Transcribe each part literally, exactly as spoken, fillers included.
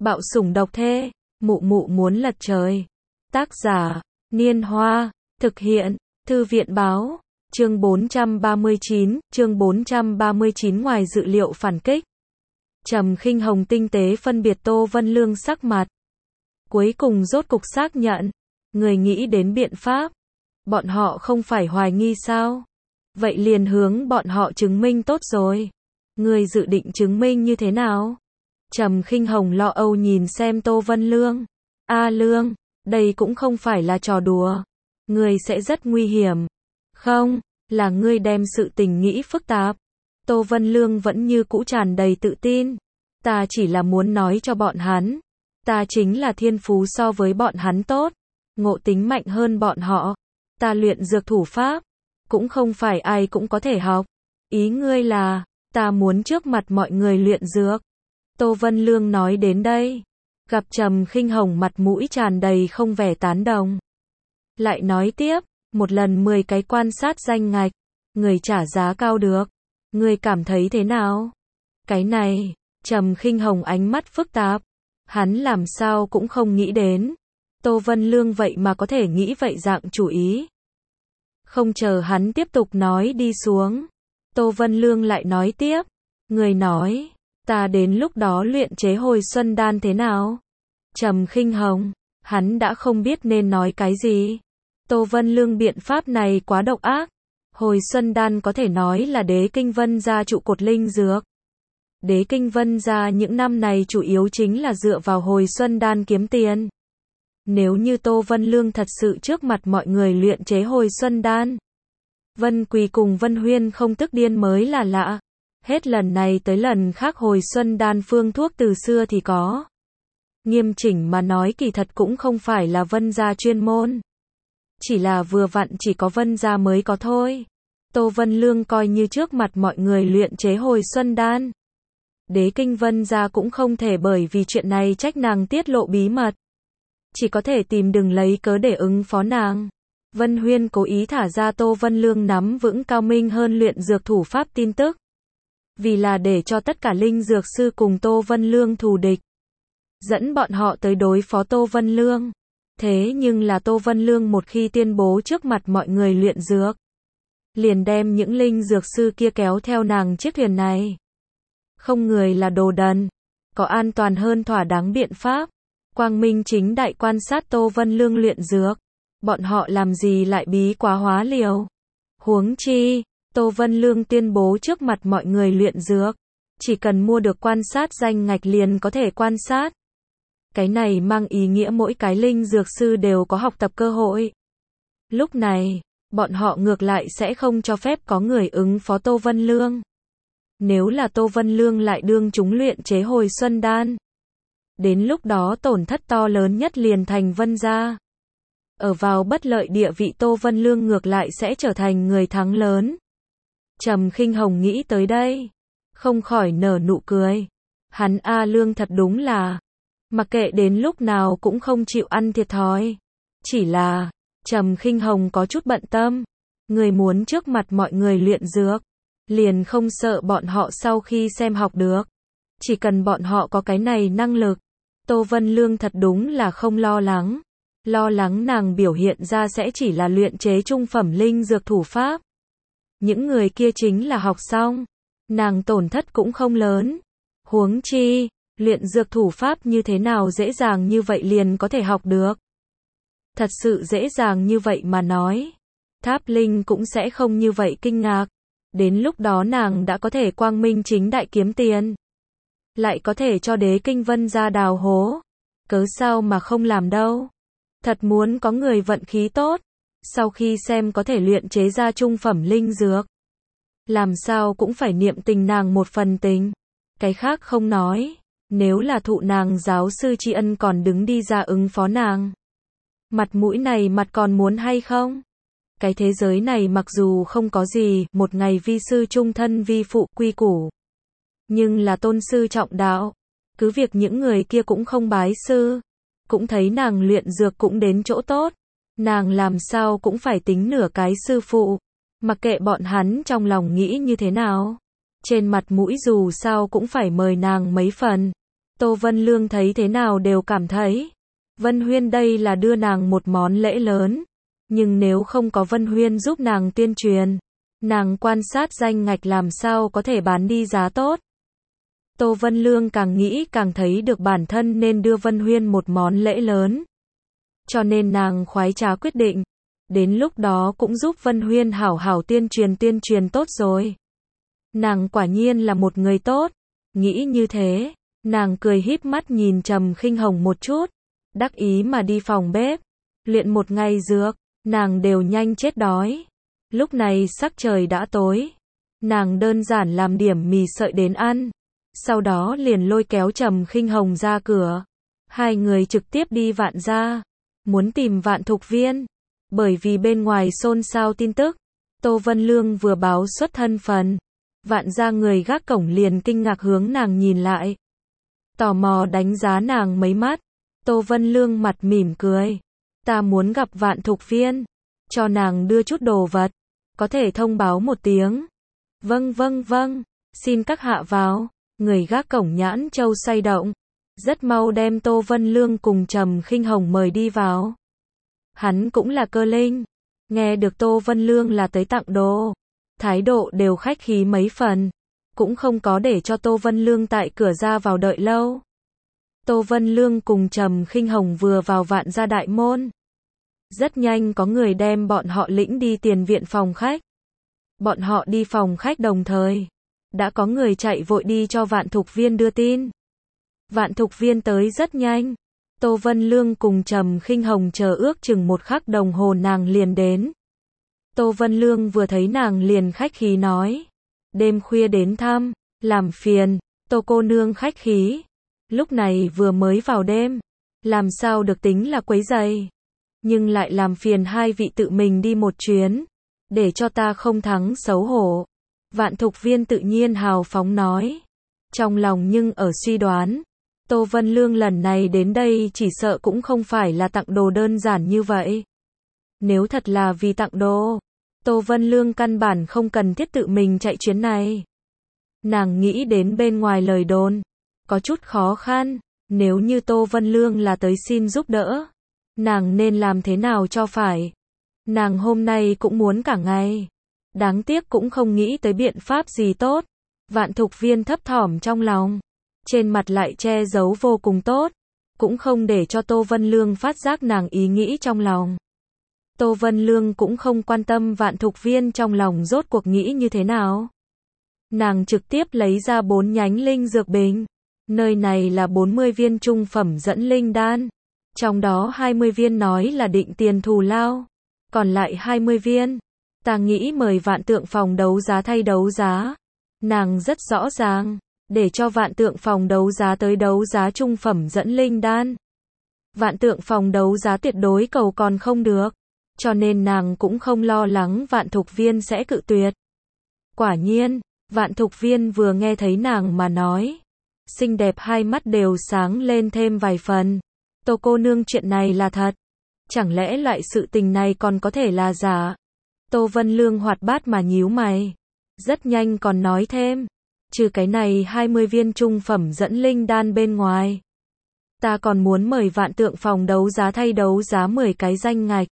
Bạo sủng độc thê, mụ mụ muốn lật trời. Tác giả, Niên Hoa, thực hiện, Thư viện Báo, chương bốn trăm ba mươi chín, chương bốn trăm ba mươi chín ngoài dự liệu phản kích. Trầm Khinh Hồng tinh tế phân biệt Tô Vân Lương sắc mặt. Cuối cùng rốt cục xác nhận, người nghĩ đến biện pháp. Bọn họ không phải hoài nghi sao? Vậy liền hướng bọn họ chứng minh tốt rồi. Người dự định chứng minh như thế nào? Trầm Khinh Hồng lo âu nhìn xem Tô Vân Lương. A Lương, đây cũng không phải là trò đùa. Người sẽ rất nguy hiểm. Không, là ngươi đem sự tình nghĩ phức tạp. Tô Vân Lương vẫn như cũ tràn đầy tự tin. Ta chỉ là muốn nói cho bọn hắn. Ta chính là thiên phú so với bọn hắn tốt. Ngộ tính mạnh hơn bọn họ. Ta luyện dược thủ pháp. Cũng không phải ai cũng có thể học. Ý ngươi là, ta muốn trước mặt mọi người luyện dược. Tô Vân Lương nói đến đây. Gặp Trầm Khinh Hồng mặt mũi tràn đầy không vẻ tán đồng. Lại nói tiếp, một lần mười cái quan sát danh ngạch. Người trả giá cao được. Người cảm thấy thế nào? Cái này, Trầm Khinh Hồng ánh mắt phức tạp. Hắn làm sao cũng không nghĩ đến. Tô Vân Lương vậy mà có thể nghĩ vậy dạng chủ ý. Không chờ hắn tiếp tục nói đi xuống. Tô Vân Lương lại nói tiếp. Người nói, ta đến lúc đó luyện chế hồi xuân đan thế nào? Trầm Khinh Hồng, hắn đã không biết nên nói cái gì. Tô Vân Lương biện pháp này quá độc ác. Hồi xuân đan có thể nói là Đế Kinh Vân gia trụ cột linh dược. Đế Kinh Vân gia những năm này chủ yếu chính là dựa vào hồi xuân đan kiếm tiền. Nếu như Tô Vân Lương thật sự trước mặt mọi người luyện chế hồi xuân đan, Vân Quỳ cùng Vân Huyên không tức điên mới là lạ. Hết lần này tới lần khác hồi xuân đan phương thuốc từ xưa thì có. Nghiêm chỉnh mà nói kỳ thật cũng không phải là Vân gia chuyên môn. Chỉ là vừa vặn chỉ có Vân gia mới có thôi. Tô Vân Lương coi như trước mặt mọi người luyện chế hồi xuân đan. Đế Kinh Vân gia cũng không thể bởi vì chuyện này trách nàng tiết lộ bí mật. Chỉ có thể tìm đừng lấy cớ để ứng phó nàng. Vân Huyên cố ý thả ra Tô Vân Lương nắm vững cao minh hơn luyện dược thủ pháp tin tức. Vì là để cho tất cả linh dược sư cùng Tô Vân Lương thù địch. Dẫn bọn họ tới đối phó Tô Vân Lương. Thế nhưng là Tô Vân Lương một khi tuyên bố trước mặt mọi người luyện dược. Liền đem những linh dược sư kia kéo theo nàng chiếc thuyền này. Không người là đồ đần. Có an toàn hơn thỏa đáng biện pháp. Quang minh chính đại quan sát Tô Vân Lương luyện dược. Bọn họ làm gì lại bí quá hóa liều. Huống chi, Tô Vân Lương tuyên bố trước mặt mọi người luyện dược. Chỉ cần mua được quan sát danh ngạch liền có thể quan sát. Cái này mang ý nghĩa mỗi cái linh dược sư đều có học tập cơ hội. Lúc này, bọn họ ngược lại sẽ không cho phép có người ứng phó Tô Vân Lương. Nếu là Tô Vân Lương lại đương chúng luyện chế hồi xuân đan. Đến lúc đó tổn thất to lớn nhất liền thành Vân gia. Ở vào bất lợi địa vị Tô Vân Lương ngược lại sẽ trở thành người thắng lớn. Trầm Khinh Hồng nghĩ tới đây. Không khỏi nở nụ cười. Hắn A Lương thật đúng là. Mặc kệ đến lúc nào cũng không chịu ăn thiệt thòi. Chỉ là, Trầm Khinh Hồng có chút bận tâm. Người muốn trước mặt mọi người luyện dược. Liền không sợ bọn họ sau khi xem học được. Chỉ cần bọn họ có cái này năng lực. Tô Vân Lương thật đúng là không lo lắng. Lo lắng nàng biểu hiện ra sẽ chỉ là luyện chế trung phẩm linh dược thủ pháp. Những người kia chính là học xong. Nàng tổn thất cũng không lớn. Huống chi, luyện dược thủ pháp như thế nào dễ dàng như vậy liền có thể học được. Thật sự dễ dàng như vậy mà nói. Tháp Linh cũng sẽ không như vậy kinh ngạc. Đến lúc đó nàng đã có thể quang minh chính đại kiếm tiền. Lại có thể cho Đế Kinh Vân gia đào hố. Cớ sao mà không làm đâu. Thật muốn có người vận khí tốt. Sau khi xem có thể luyện chế ra trung phẩm linh dược. Làm sao cũng phải niệm tình nàng một phần tình. Cái khác không nói. Nếu là thụ nàng giáo sư tri ân còn đứng đi ra ứng phó nàng. Mặt mũi này mặt còn muốn hay không? Cái thế giới này mặc dù không có gì, một ngày vi sư trung thân vi phụ quy củ. Nhưng là tôn sư trọng đạo. Cứ việc những người kia cũng không bái sư. Cũng thấy nàng luyện dược cũng đến chỗ tốt. Nàng làm sao cũng phải tính nửa cái sư phụ. Mặc kệ bọn hắn trong lòng nghĩ như thế nào. Trên mặt mũi dù sao cũng phải mời nàng mấy phần. Tô Vân Lương thấy thế nào đều cảm thấy, Vân Huyên đây là đưa nàng một món lễ lớn, nhưng nếu không có Vân Huyên giúp nàng tuyên truyền, nàng quan sát danh ngạch làm sao có thể bán đi giá tốt. Tô Vân Lương càng nghĩ càng thấy được bản thân nên đưa Vân Huyên một món lễ lớn. Cho nên nàng khoái trá quyết định, đến lúc đó cũng giúp Vân Huyên hảo hảo tuyên truyền tuyên truyền tốt rồi. Nàng quả nhiên là một người tốt, nghĩ như thế, nàng cười híp mắt nhìn Trầm Khinh Hồng một chút, đắc ý mà đi phòng bếp, luyện một ngày dược, nàng đều nhanh chết đói. Lúc này sắc trời đã tối, nàng đơn giản làm điểm mì sợi đến ăn, sau đó liền lôi kéo Trầm Khinh Hồng ra cửa. Hai người trực tiếp đi Vạn gia, muốn tìm Vạn Thục Viên, bởi vì bên ngoài xôn xao tin tức, Tô Vân Lương vừa báo xuất thân phận, Vạn gia người gác cổng liền kinh ngạc hướng nàng nhìn lại, tò mò đánh giá nàng mấy mắt. Tô Vân Lương mặt mỉm cười, ta muốn gặp Vạn Thục Viên, cho nàng đưa chút đồ vật, có thể thông báo một tiếng. Vâng vâng vâng, xin các hạ vào. Người gác cổng nhãn châu xoay động, rất mau đem Tô Vân Lương cùng Trầm Khinh Hồng mời đi vào. Hắn cũng là cơ linh, nghe được Tô Vân Lương là tới tặng đồ, thái độ đều khách khí mấy phần, cũng không có để cho Tô Vân Lương tại cửa ra vào đợi lâu. Tô Vân Lương cùng Trầm Khinh Hồng vừa vào Vạn gia đại môn, rất nhanh có người đem bọn họ lĩnh đi tiền viện phòng khách. Bọn họ đi phòng khách đồng thời, đã có người chạy vội đi cho Vạn Thục Viên đưa tin. Vạn Thục Viên tới rất nhanh, Tô Vân Lương cùng Trầm Khinh Hồng chờ ước chừng một khắc đồng hồ nàng liền đến. Tô Vân Lương vừa thấy nàng liền khách khí nói, đêm khuya đến thăm, làm phiền. Tô cô nương khách khí, lúc này vừa mới vào đêm, làm sao được tính là quấy rầy, nhưng lại làm phiền hai vị tự mình đi một chuyến, để cho ta không thắng xấu hổ. Vạn Thục Viên tự nhiên hào phóng nói, trong lòng nhưng ở suy đoán, Tô Vân Lương lần này đến đây chỉ sợ cũng không phải là tặng đồ đơn giản như vậy. Nếu thật là vì tặng đồ, Tô Vân Lương căn bản không cần thiết tự mình chạy chuyến này. Nàng nghĩ đến bên ngoài lời đồn, có chút khó khăn, nếu như Tô Vân Lương là tới xin giúp đỡ, nàng nên làm thế nào cho phải. Nàng hôm nay cũng muốn cả ngày, đáng tiếc cũng không nghĩ tới biện pháp gì tốt. Vạn Thục Viên thấp thỏm trong lòng, trên mặt lại che giấu vô cùng tốt, cũng không để cho Tô Vân Lương phát giác nàng ý nghĩ trong lòng. Tô Vân Lương cũng không quan tâm Vạn Thục Viên trong lòng rốt cuộc nghĩ như thế nào. Nàng trực tiếp lấy ra bốn nhánh linh dược bình, nơi này là bốn mươi viên trung phẩm dẫn linh đan, trong đó hai mươi viên nói là định tiền thù lao, còn lại hai mươi viên, ta nghĩ mời Vạn Tượng phòng đấu giá thay đấu giá. Nàng rất rõ ràng, để cho Vạn Tượng phòng đấu giá tới đấu giá trung phẩm dẫn linh đan. Vạn Tượng phòng đấu giá tuyệt đối cầu còn không được, cho nên nàng cũng không lo lắng Vạn Thục Viên sẽ cự tuyệt. Quả nhiên, Vạn Thục Viên vừa nghe thấy nàng mà nói, xinh đẹp hai mắt đều sáng lên thêm vài phần. Tô cô nương chuyện này là thật, chẳng lẽ loại sự tình này còn có thể là giả? Tô Vân Lương hoạt bát mà nhíu mày, rất nhanh còn nói thêm, trừ cái này hai mươi viên trung phẩm dẫn linh đan bên ngoài, ta còn muốn mời Vạn Tượng phòng đấu giá thay đấu giá mười cái danh ngạch.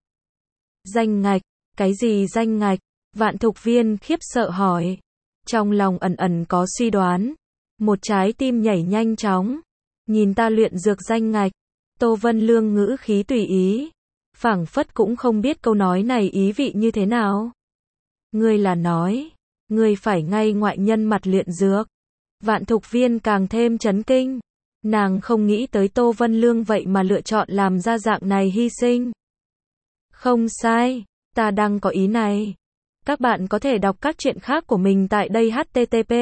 Danh ngạch? Cái gì danh ngạch? Vạn Thục Viên khiếp sợ hỏi, trong lòng ẩn ẩn có suy đoán, một trái tim nhảy nhanh chóng. Nhìn ta luyện dược danh ngạch. Tô Vân Lương ngữ khí tùy ý, phảng phất cũng không biết câu nói này ý vị như thế nào. Ngươi là nói, ngươi phải ngay ngoại nhân mặt luyện dược. Vạn Thục Viên càng thêm chấn kinh, nàng không nghĩ tới Tô Vân Lương vậy mà lựa chọn làm ra dạng này hy sinh. Không sai, ta đang có ý này. Các bạn có thể đọc các truyện khác của mình tại đây http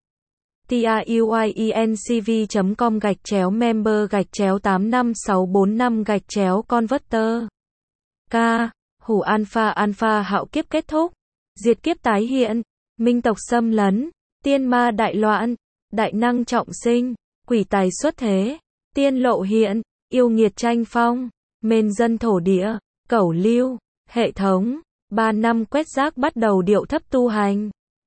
truyencv chấm com gạch chéo member gạch chéo tám năm sáu bốn năm gạch chéo converter. K. Hủ alpha alpha hạo kiếp kết thúc, diệt kiếp tái hiện, minh tộc xâm lấn, tiên ma đại loạn, đại năng trọng sinh, quỷ tài xuất thế, tiên lộ hiện, yêu nghiệt tranh phong, mên dân thổ địa, cẩu lưu, hệ thống, ba năm quét rác bắt đầu điệu thấp tu hành.